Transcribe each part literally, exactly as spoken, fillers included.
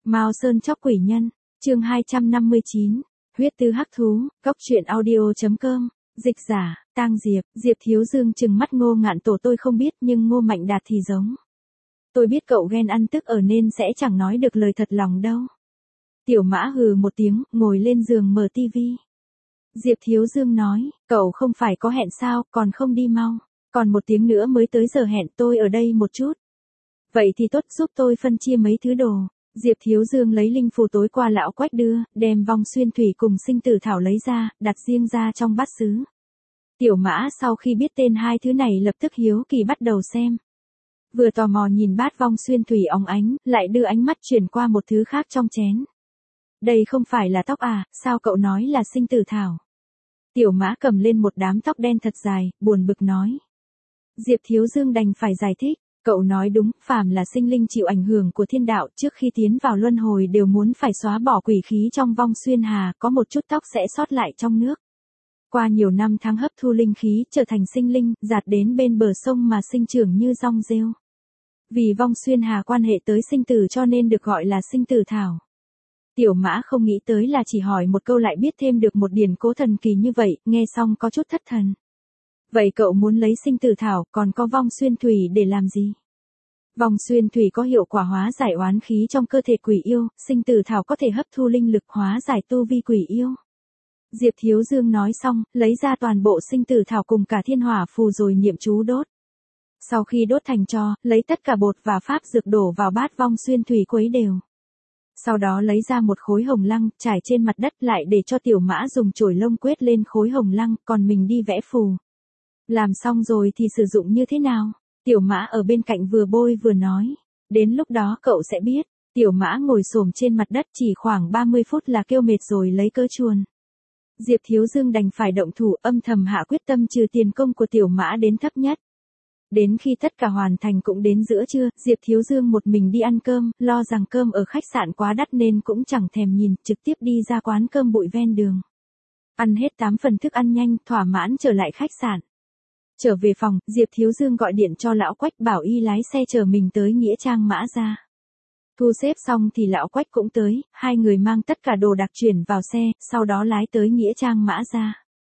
Mao Sơn chóc quỷ nhân, chương hai trăm năm mươi chín, huyết tư hắc thú, cóc truyện audio.com, dịch giả, Tang Diệp, Diệp Thiếu Dương trừng mắt Ngô Ngạn Tổ tôi không biết nhưng Ngô Mạnh Đạt thì giống. Tôi biết cậu ghen ăn tức ở nên sẽ chẳng nói được lời thật lòng đâu. Tiểu Mã hừ một tiếng, ngồi lên giường mở tivi. Diệp Thiếu Dương nói, cậu không phải có hẹn sao, còn không đi mau. Còn một tiếng nữa mới tới giờ hẹn, tôi ở đây một chút. Vậy thì tốt, giúp tôi phân chia mấy thứ đồ. Diệp Thiếu Dương lấy linh phù tối qua lão Quách đưa, đem vong xuyên thủy cùng sinh tử thảo lấy ra, đặt riêng ra trong bát sứ. Tiểu Mã sau khi biết tên hai thứ này lập tức hiếu kỳ bắt đầu xem. Vừa tò mò nhìn bát vong xuyên thủy óng ánh, lại đưa ánh mắt chuyển qua một thứ khác trong chén. Đây không phải là tóc à, sao cậu nói là sinh tử thảo? Tiểu Mã cầm lên một đám tóc đen thật dài, buồn bực nói. Diệp Thiếu Dương đành phải giải thích, cậu nói đúng, phàm là sinh linh chịu ảnh hưởng của thiên đạo trước khi tiến vào luân hồi đều muốn phải xóa bỏ quỷ khí trong vong xuyên hà, có một chút tóc sẽ sót lại trong nước. Qua nhiều năm tháng hấp thu linh khí, trở thành sinh linh, giạt đến bên bờ sông mà sinh trưởng như rong rêu. Vì vong xuyên hà quan hệ tới sinh tử cho nên được gọi là sinh tử thảo. Tiểu Mã không nghĩ tới là chỉ hỏi một câu lại biết thêm được một điển cố thần kỳ như vậy, nghe xong có chút thất thần. Vậy cậu muốn lấy sinh tử thảo, còn có vong xuyên thủy để làm gì? Vong xuyên thủy có hiệu quả hóa giải oán khí trong cơ thể quỷ yêu, sinh tử thảo có thể hấp thu linh lực hóa giải tu vi quỷ yêu. Diệp Thiếu Dương nói xong, lấy ra toàn bộ sinh tử thảo cùng cả thiên hỏa phù rồi niệm chú đốt. Sau khi đốt thành tro, lấy tất cả bột và pháp dược đổ vào bát vong xuyên thủy khuấy đều. Sau đó lấy ra một khối hồng lăng, trải trên mặt đất lại để cho Tiểu Mã dùng chổi lông quét lên khối hồng lăng, còn mình đi vẽ phù. Làm xong rồi thì sử dụng như thế nào? Tiểu Mã ở bên cạnh vừa bôi vừa nói. Đến lúc đó cậu sẽ biết. Tiểu Mã ngồi xổm trên mặt đất chỉ khoảng ba mươi phút là kêu mệt rồi lấy cớ chuồn. Diệp Thiếu Dương đành phải động thủ âm thầm hạ quyết tâm trừ tiền công của Tiểu Mã đến thấp nhất. Đến khi tất cả hoàn thành cũng đến giữa trưa, Diệp Thiếu Dương một mình đi ăn cơm, lo rằng cơm ở khách sạn quá đắt nên cũng chẳng thèm nhìn, trực tiếp đi ra quán cơm bụi ven đường. Ăn hết tám phần thức ăn nhanh, thỏa mãn trở lại khách sạn. Trở về phòng, Diệp Thiếu Dương gọi điện cho lão Quách bảo y lái xe chở mình tới Nghĩa Trang Mã Gia. Thu xếp xong thì lão Quách cũng tới, hai người mang tất cả đồ đạc chuyển vào xe, sau đó lái tới Nghĩa Trang Mã Gia.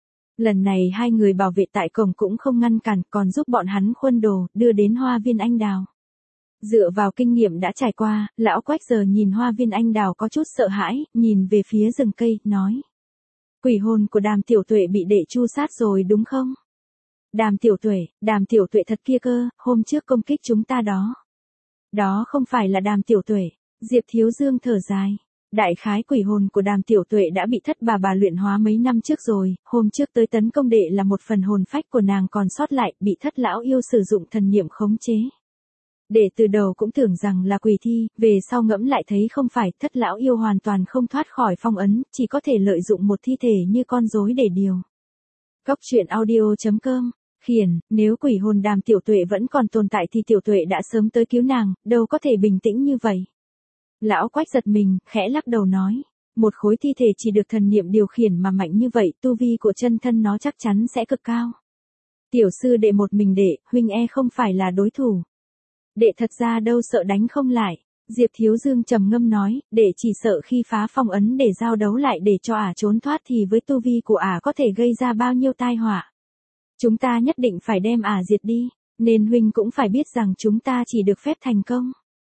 Lần này hai người bảo vệ tại cổng cũng không ngăn cản, còn giúp bọn hắn khuân đồ, đưa đến hoa viên anh đào. Dựa vào kinh nghiệm đã trải qua, lão Quách giờ nhìn hoa viên anh đào có chút sợ hãi, nhìn về phía rừng cây, nói. Quỷ hồn của Đàm Tiểu Tuệ bị đệ chu sát rồi đúng không? Đàm Tiểu Tuệ, Đàm Tiểu Tuệ thật kia cơ, hôm trước công kích chúng ta đó. Đó không phải là Đàm Tiểu Tuệ, Diệp Thiếu Dương thở dài. Đại khái quỷ hồn của Đàm Tiểu Tuệ đã bị thất bà bà luyện hóa mấy năm trước rồi, hôm trước tới tấn công đệ là một phần hồn phách của nàng còn sót lại, bị thất lão yêu sử dụng thần niệm khống chế. Đệ từ đầu cũng tưởng rằng là quỷ thi, về sau ngẫm lại thấy không phải, thất lão yêu hoàn toàn không thoát khỏi phong ấn, chỉ có thể lợi dụng một thi thể như con rối để điều. Cóc truyện audio.com, khiển, nếu quỷ hồn Đàm Tiểu Tuệ vẫn còn tồn tại thì Tiểu Tuệ đã sớm tới cứu nàng, đâu có thể bình tĩnh như vậy. Lão Quách giật mình, khẽ lắc đầu nói, một khối thi thể chỉ được thần niệm điều khiển mà mạnh như vậy, tu vi của chân thân nó chắc chắn sẽ cực cao. Tiểu sư đệ một mình đệ, huynh e không phải là đối thủ. Đệ thật ra đâu sợ đánh không lại. Diệp Thiếu Dương trầm ngâm nói, đệ chỉ sợ khi phá phong ấn để giao đấu lại để cho ả trốn thoát thì với tu vi của ả có thể gây ra bao nhiêu tai họa. Chúng ta nhất định phải đem ả diệt đi, nên huynh cũng phải biết rằng chúng ta chỉ được phép thành công.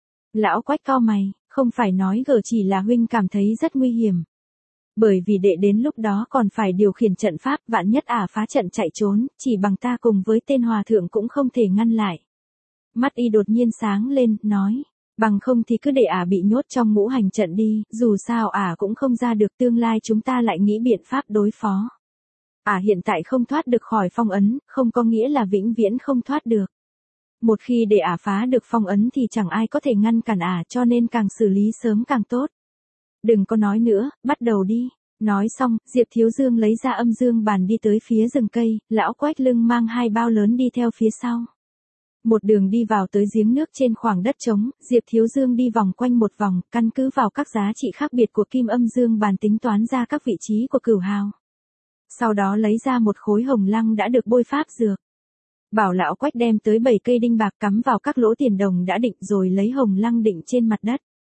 Lão Quách cau mày, không phải nói gờ chỉ là huynh cảm thấy rất nguy hiểm. Bởi vì đệ đến lúc đó còn phải điều khiển trận pháp, vạn nhất ả phá trận chạy trốn, chỉ bằng ta cùng với tên hòa thượng cũng không thể ngăn lại. Mắt y đột nhiên sáng lên, nói, bằng không thì cứ để ả bị nhốt trong ngũ hành trận đi, dù sao ả cũng không ra được, tương lai chúng ta lại nghĩ biện pháp đối phó. Ả hiện tại không thoát được khỏi phong ấn, không có nghĩa là vĩnh viễn không thoát được. Một khi để ả phá được phong ấn thì chẳng ai có thể ngăn cản ả, cho nên càng xử lý sớm càng tốt. Đừng có nói nữa, bắt đầu đi. Nói xong, Diệp Thiếu Dương lấy ra âm dương bàn đi tới phía rừng cây, lão Quách lưng mang hai bao lớn đi theo phía sau. Một đường đi vào tới giếng nước trên khoảng đất trống, Diệp Thiếu Dương đi vòng quanh một vòng, căn cứ vào các giá trị khác biệt của kim âm dương bàn tính toán ra các vị trí của cửu hào. Sau đó lấy ra một khối hồng lăng đã được bôi pháp dược. Bảo lão Quách đem tới bảy cây đinh bạc cắm vào các lỗ tiền đồng đã định rồi lấy hồng lăng định trên mặt đất.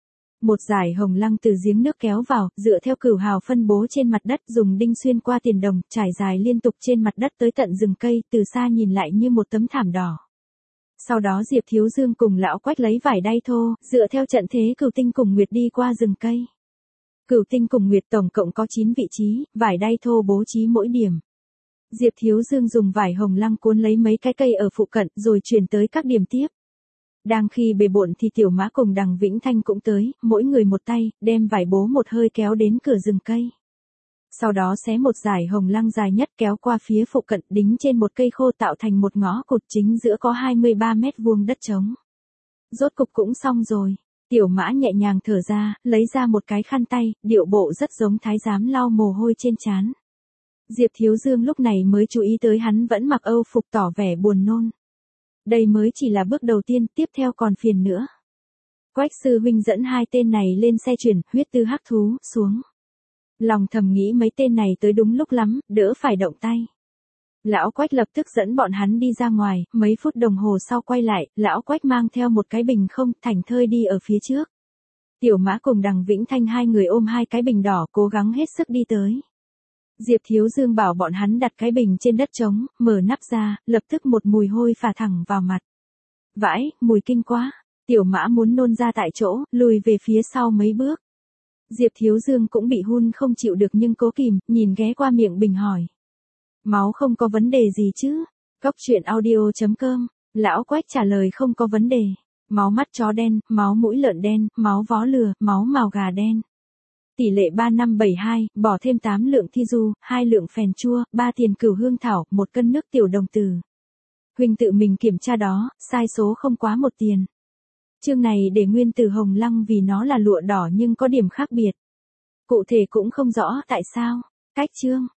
Một dải hồng lăng từ giếng nước kéo vào, dựa theo cửu hào phân bố trên mặt đất, dùng đinh xuyên qua tiền đồng, trải dài liên tục trên mặt đất tới tận rừng cây, từ xa nhìn lại như một tấm thảm đỏ. Sau đó Diệp Thiếu Dương cùng lão Quách lấy vải đay thô, dựa theo trận thế Cửu Tinh cùng Nguyệt đi qua rừng cây. Cửu Tinh cùng Nguyệt tổng cộng có chín vị trí, vải đay thô bố trí mỗi điểm. Diệp Thiếu Dương dùng vải hồng lăng cuốn lấy mấy cái cây ở phụ cận rồi chuyển tới các điểm tiếp. Đang khi bề bộn thì Tiểu Mã cùng Đằng Vĩnh Thanh cũng tới, mỗi người một tay, đem vải bố một hơi kéo đến cửa rừng cây. Sau đó xé một dải hồng lăng dài nhất kéo qua phía phụ cận, đính trên một cây khô tạo thành một ngõ cụt, chính giữa có hai mươi ba mét vuông đất trống. Rốt cục cũng xong rồi. Tiểu Mã nhẹ nhàng thở ra, lấy ra một cái khăn tay, điệu bộ rất giống thái giám lau mồ hôi trên trán. Diệp Thiếu Dương lúc này mới chú ý tới hắn vẫn mặc âu phục, tỏ vẻ buồn nôn. Đây mới chỉ là bước đầu tiên, tiếp theo còn phiền nữa. Quách sư huynh dẫn hai tên này lên xe chuyển, huyết tư hắc thú, xuống. Lòng thầm nghĩ mấy tên này tới đúng lúc lắm, đỡ phải động tay. Lão Quách lập tức dẫn bọn hắn đi ra ngoài, mấy phút đồng hồ sau quay lại, lão Quách mang theo một cái bình không, thảnh thơi đi ở phía trước. Tiểu Mã cùng Đằng Vĩnh Thanh hai người ôm hai cái bình đỏ, cố gắng hết sức đi tới. Diệp Thiếu Dương bảo bọn hắn đặt cái bình trên đất trống, mở nắp ra, lập tức một mùi hôi phả thẳng vào mặt. Vãi, mùi kinh quá. Tiểu Mã muốn nôn ra tại chỗ, lùi về phía sau mấy bước. Diệp Thiếu Dương cũng bị hun không chịu được nhưng cố kìm, nhìn ghé qua miệng bình hỏi. Máu không có vấn đề gì chứ? Cóc truyện audio chấm com. Lão Quách trả lời không có vấn đề. Máu mắt chó đen, máu mũi lợn đen, máu vó lừa, máu mào gà đen. Tỷ lệ ba năm bảy hai, bỏ thêm tám lượng thi du, hai lượng phèn chua, ba tiền cửu hương thảo, một cân nước tiểu đồng tử. Huynh tự mình kiểm tra đó, sai số không quá một tiền. Chương này để nguyên từ hồng lăng vì nó là lụa đỏ nhưng có điểm khác biệt. Cụ thể cũng không rõ tại sao. Cách chương.